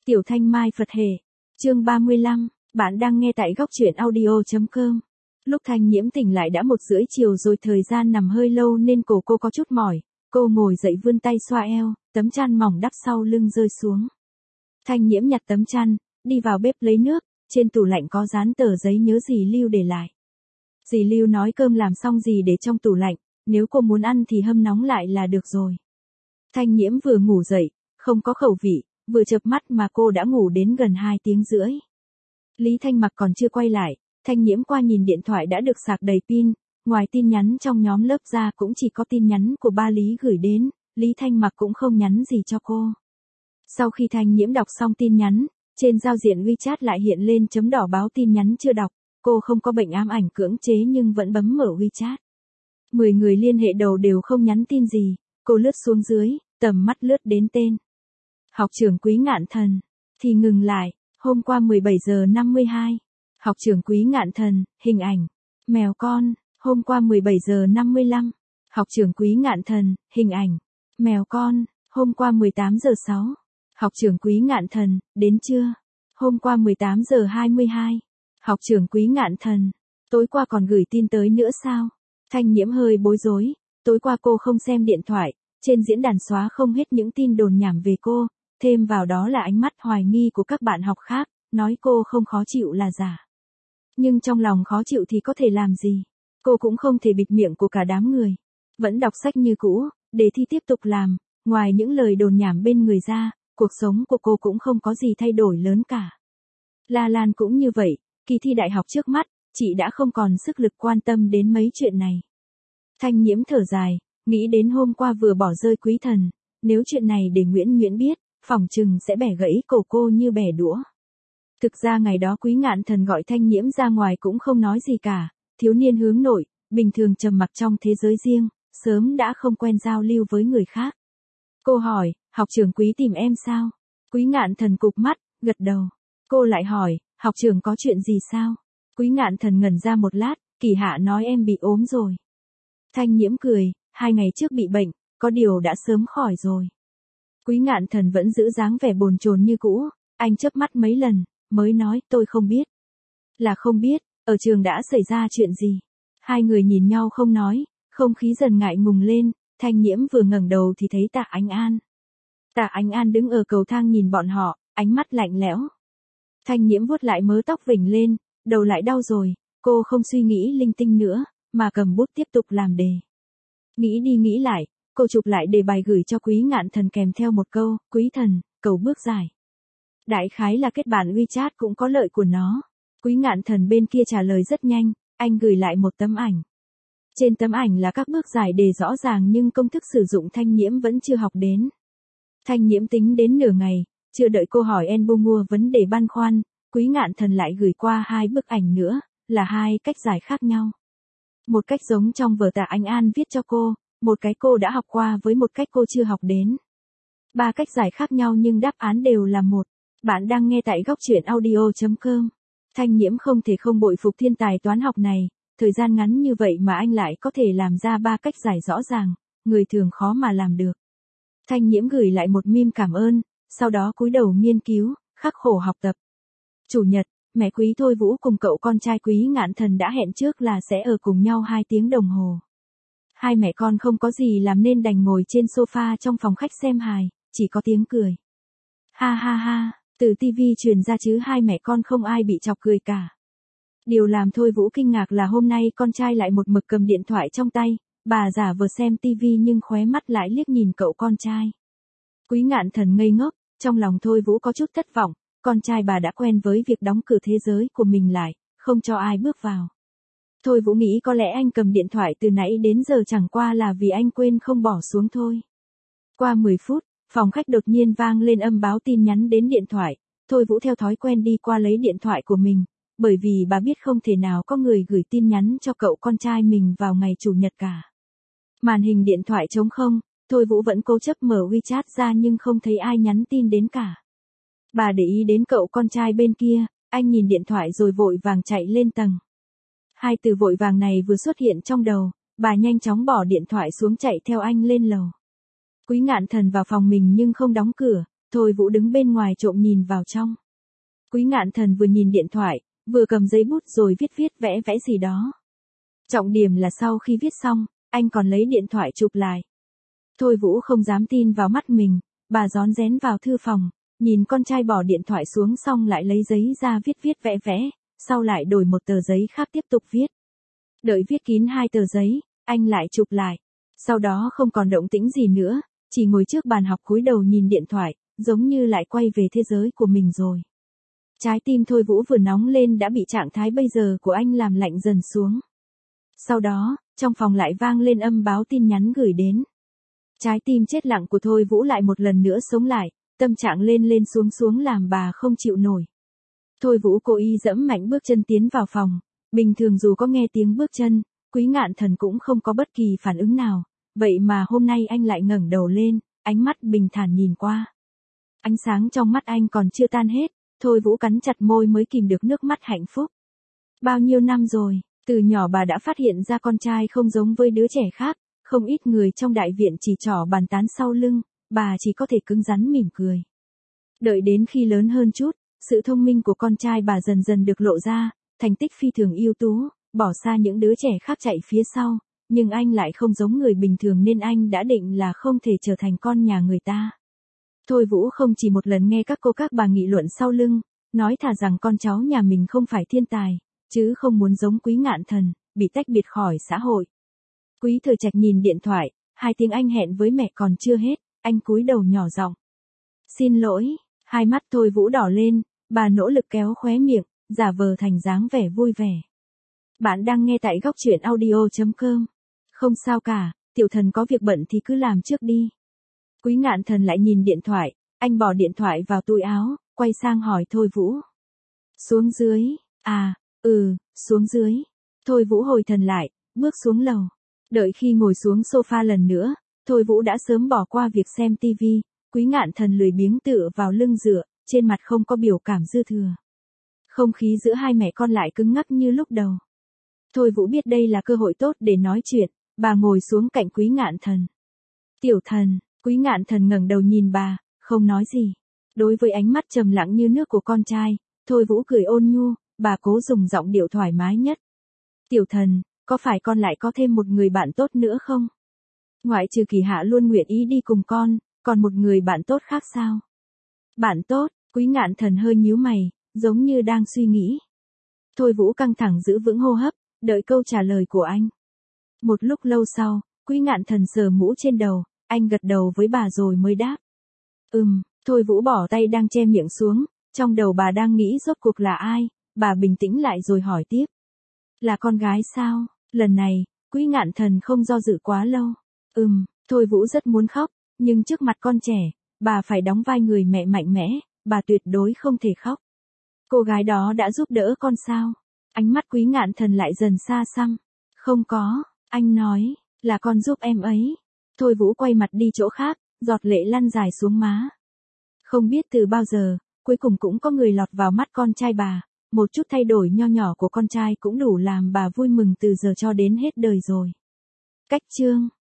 Tiểu Thanh Mai Phật Hề. Chương 35, bạn đang nghe tại góc truyện audio.com. Lúc Thanh Nhiễm tỉnh lại đã 1:30 chiều rồi, thời gian nằm hơi lâu nên cổ cô có chút mỏi. Cô ngồi dậy vươn tay xoa eo, tấm chăn mỏng đắp sau lưng rơi xuống. Thanh Nhiễm nhặt tấm chăn, đi vào bếp lấy nước, trên tủ lạnh có dán tờ giấy nhớ dì Lưu để lại. Dì Lưu nói cơm làm xong dì để trong tủ lạnh, nếu cô muốn ăn thì hâm nóng lại là được rồi. Thanh Nhiễm vừa ngủ dậy, không có khẩu vị, vừa chợp mắt mà cô đã ngủ đến gần 2 tiếng rưỡi. Lý Thanh Mặc còn chưa quay lại, Thanh Nhiễm qua nhìn điện thoại đã được sạc đầy pin, ngoài tin nhắn trong nhóm lớp ra cũng chỉ có tin nhắn của ba Lý gửi đến, Lý Thanh Mặc cũng không nhắn gì cho cô. Sau khi Thanh Nhiễm đọc xong tin nhắn, trên giao diện WeChat lại hiện lên chấm đỏ báo tin nhắn chưa đọc, cô không có bệnh ám ảnh cưỡng chế nhưng vẫn bấm mở WeChat. 10 người liên hệ đầu đều không nhắn tin gì, cô lướt xuống dưới, tầm mắt lướt đến tên. Học trưởng Quý Ngạn Thần, thì ngừng lại, hôm qua 17:52. Học trưởng Quý Ngạn Thần, hình ảnh, mèo con, hôm qua 17:55. Học trưởng Quý Ngạn Thần, hình ảnh, mèo con, hôm qua 18:06. Học trưởng Quý Ngạn Thần, đến chưa? Hôm qua 18:22. Học trưởng Quý Ngạn Thần, tối qua còn gửi tin tới nữa sao? Thanh Nhiễm hơi bối rối, tối qua cô không xem điện thoại, trên diễn đàn xóa không hết những tin đồn nhảm về cô, thêm vào đó là ánh mắt hoài nghi của các bạn học khác, nói cô không khó chịu là giả. Nhưng trong lòng khó chịu thì có thể làm gì? Cô cũng không thể bịt miệng của cả đám người. Vẫn đọc sách như cũ, đề thi tiếp tục làm, ngoài những lời đồn nhảm bên người ra, cuộc sống của cô cũng không có gì thay đổi lớn cả. La Lan cũng như vậy, kỳ thi đại học trước mắt, chị đã không còn sức lực quan tâm đến mấy chuyện này. Thanh Nhiễm thở dài, nghĩ đến hôm qua vừa bỏ rơi Quý Thần, nếu chuyện này để Nguyễn biết, phỏng chừng sẽ bẻ gãy cổ cô như bẻ đũa. Thực ra ngày đó Quý Ngạn Thần gọi Thanh Nhiễm ra ngoài cũng không nói gì cả, thiếu niên hướng nội, bình thường trầm mặc trong thế giới riêng, sớm đã không quen giao lưu với người khác. Cô hỏi, học trưởng Quý tìm em sao? Quý Ngạn Thần cụp mắt, gật đầu. Cô lại hỏi, học trưởng có chuyện gì sao? Quý Ngạn Thần ngẩn ra một lát, Kỳ Hạ nói em bị ốm rồi. Thanh Nhiễm cười, 2 ngày trước bị bệnh, có điều đã sớm khỏi rồi. Quý Ngạn Thần vẫn giữ dáng vẻ bồn chồn như cũ, anh chớp mắt mấy lần, mới nói tôi không biết. Là không biết, ở trường đã xảy ra chuyện gì? Hai người nhìn nhau không nói, không khí dần ngại ngùng lên, Thanh Nhiễm vừa ngẩng đầu thì thấy Tạ Ánh An. Tạ Ánh An đứng ở cầu thang nhìn bọn họ, ánh mắt lạnh lẽo. Thanh Nhiễm vuốt lại mớ tóc vểnh lên, đầu lại đau rồi, cô không suy nghĩ linh tinh nữa, mà cầm bút tiếp tục làm đề. Nghĩ đi nghĩ lại, cô chụp lại đề bài gửi cho Quý Ngạn Thần kèm theo một câu, Quý Thần, cầu bước giải. Đại khái là kết bạn WeChat cũng có lợi của nó. Quý Ngạn Thần bên kia trả lời rất nhanh, anh gửi lại một tấm ảnh. Trên tấm ảnh là các bước giải đề rõ ràng nhưng công thức sử dụng Thanh Nhiễm vẫn chưa học đến. Thanh Nhiễm tính đến nửa ngày, chưa đợi cô hỏi mua vấn đề băn khoăn, Quý Ngạn Thần lại gửi qua 2 bức ảnh nữa, là 2 cách giải khác nhau. Một cách giống trong vở Tạ Ánh An viết cho cô, một cái cô đã học qua với một cách cô chưa học đến. 3 cách giải khác nhau nhưng đáp án đều là một. Bạn đang nghe tại góc truyện audio.com. Thanh Nhiễm không thể không bội phục thiên tài toán học này, thời gian ngắn như vậy mà anh lại có thể làm ra 3 cách giải rõ ràng, người thường khó mà làm được. Thanh Nhiễm gửi lại một meme cảm ơn, sau đó cúi đầu nghiên cứu, khắc khổ học tập. Chủ nhật, mẹ Quý Thôi Vũ cùng cậu con trai Quý Ngạn Thần đã hẹn trước là sẽ ở cùng nhau 2 tiếng đồng hồ. Hai mẹ con không có gì làm nên đành ngồi trên sofa trong phòng khách xem hài, chỉ có tiếng cười. Ha ha ha, từ TV truyền ra chứ hai mẹ con không ai bị chọc cười cả. Điều làm Thôi Vũ kinh ngạc là hôm nay con trai lại một mực cầm điện thoại trong tay, bà giả vờ xem TV nhưng khóe mắt lại liếc nhìn cậu con trai. Quý Ngạn Thần ngây ngốc, trong lòng Thôi Vũ có chút thất vọng, con trai bà đã quen với việc đóng cửa thế giới của mình lại, không cho ai bước vào. Thôi Vũ nghĩ có lẽ anh cầm điện thoại từ nãy đến giờ chẳng qua là vì anh quên không bỏ xuống thôi. Qua 10 phút, phòng khách đột nhiên vang lên âm báo tin nhắn đến điện thoại, Thôi Vũ theo thói quen đi qua lấy điện thoại của mình, bởi vì bà biết không thể nào có người gửi tin nhắn cho cậu con trai mình vào ngày chủ nhật cả. Màn hình điện thoại trống không, Thôi Vũ vẫn cố chấp mở WeChat ra nhưng không thấy ai nhắn tin đến cả. Bà để ý đến cậu con trai bên kia, anh nhìn điện thoại rồi vội vàng chạy lên tầng. 2 từ vội vàng này vừa xuất hiện trong đầu, bà nhanh chóng bỏ điện thoại xuống chạy theo anh lên lầu. Quý Ngạn Thần vào phòng mình nhưng không đóng cửa, Thôi Vũ đứng bên ngoài trộm nhìn vào trong. Quý Ngạn Thần vừa nhìn điện thoại, vừa cầm giấy bút rồi viết vẽ vẽ gì đó. Trọng điểm là sau khi viết xong, anh còn lấy điện thoại chụp lại. Thôi Vũ không dám tin vào mắt mình, bà rón rén vào thư phòng, nhìn con trai bỏ điện thoại xuống xong lại lấy giấy ra viết vẽ vẽ, sau lại đổi một tờ giấy khác tiếp tục viết. Đợi viết kín 2 tờ giấy, anh lại chụp lại. Sau đó không còn động tĩnh gì nữa, chỉ ngồi trước bàn học cúi đầu nhìn điện thoại, giống như lại quay về thế giới của mình rồi. Trái tim Thôi Vũ vừa nóng lên đã bị trạng thái bây giờ của anh làm lạnh dần xuống. Sau đó, trong phòng lại vang lên âm báo tin nhắn gửi đến. Trái tim chết lặng của Thôi Vũ lại một lần nữa sống lại, tâm trạng lên lên xuống làm bà không chịu nổi. Thôi Vũ cố ý dẫm mạnh bước chân tiến vào phòng, bình thường dù có nghe tiếng bước chân, Quý Ngạn Thần cũng không có bất kỳ phản ứng nào, vậy mà hôm nay anh lại ngẩng đầu lên, ánh mắt bình thản nhìn qua. Ánh sáng trong mắt anh còn chưa tan hết, Thôi Vũ cắn chặt môi mới kìm được nước mắt hạnh phúc. Bao nhiêu năm rồi, từ nhỏ bà đã phát hiện ra con trai không giống với đứa trẻ khác, không ít người trong đại viện chỉ trỏ bàn tán sau lưng, bà chỉ có thể cứng rắn mỉm cười. Đợi đến khi lớn hơn chút, sự thông minh của con trai bà dần dần được lộ ra, thành tích phi thường ưu tú, bỏ xa những đứa trẻ khác chạy phía sau, nhưng anh lại không giống người bình thường nên anh đã định là không thể trở thành con nhà người ta. Thôi Vũ không chỉ một lần nghe các cô các bà nghị luận sau lưng, nói thà rằng con cháu nhà mình không phải thiên tài, chứ không muốn giống Quý Ngạn Thần, bị tách biệt khỏi xã hội. Quý Thời Trạch nhìn điện thoại, 2 tiếng anh hẹn với mẹ còn chưa hết, anh cúi đầu nhỏ giọng. Xin lỗi, hai mắt Thôi Vũ đỏ lên, bà nỗ lực kéo khóe miệng, giả vờ thành dáng vẻ vui vẻ. Bạn đang nghe tại góc truyện audio.com. Không sao cả, tiểu thần có việc bận thì cứ làm trước đi. Quý Ngạn Thần lại nhìn điện thoại, anh bỏ điện thoại vào túi áo, quay sang hỏi Thôi Vũ. Xuống dưới, xuống dưới. Thôi Vũ hồi thần lại, bước xuống lầu. Đợi khi ngồi xuống sofa lần nữa, Thôi Vũ đã sớm bỏ qua việc xem tivi, Quý Ngạn Thần lười biếng tựa vào lưng dựa, trên mặt không có biểu cảm dư thừa. Không khí giữa hai mẹ con lại cứng ngắc như lúc đầu. Thôi Vũ biết đây là cơ hội tốt để nói chuyện, bà ngồi xuống cạnh Quý Ngạn Thần. Tiểu thần, Quý Ngạn Thần ngẩng đầu nhìn bà, không nói gì. Đối với ánh mắt trầm lặng như nước của con trai, Thôi Vũ cười ôn nhu, bà cố dùng giọng điệu thoải mái nhất. Tiểu thần, có phải con lại có thêm một người bạn tốt nữa không? Ngoại trừ Kỳ Hạ luôn nguyện ý đi cùng con, còn một người bạn tốt khác sao? Bạn tốt, Quý Ngạn Thần hơi nhíu mày, giống như đang suy nghĩ. Thôi Vũ căng thẳng giữ vững hô hấp, đợi câu trả lời của anh. Một lúc lâu sau, Quý Ngạn Thần sờ mũ trên đầu, anh gật đầu với bà rồi mới đáp. Thôi Vũ bỏ tay đang che miệng xuống, trong đầu bà đang nghĩ rốt cuộc là ai, bà bình tĩnh lại rồi hỏi tiếp. Là con gái sao? Lần này, Quý Ngạn Thần không do dự quá lâu. Thôi Vũ rất muốn khóc, nhưng trước mặt con trẻ, bà phải đóng vai người mẹ mạnh mẽ, bà tuyệt đối không thể khóc. Cô gái đó đã giúp đỡ con sao? Ánh mắt Quý Ngạn Thần lại dần xa xăm. Không có, anh nói, là con giúp em ấy. Thôi Vũ quay mặt đi chỗ khác, giọt lệ lăn dài xuống má. Không biết từ bao giờ, cuối cùng cũng có người lọt vào mắt con trai bà, một chút thay đổi nho nhỏ của con trai cũng đủ làm bà vui mừng từ giờ cho đến hết đời rồi. Cách chương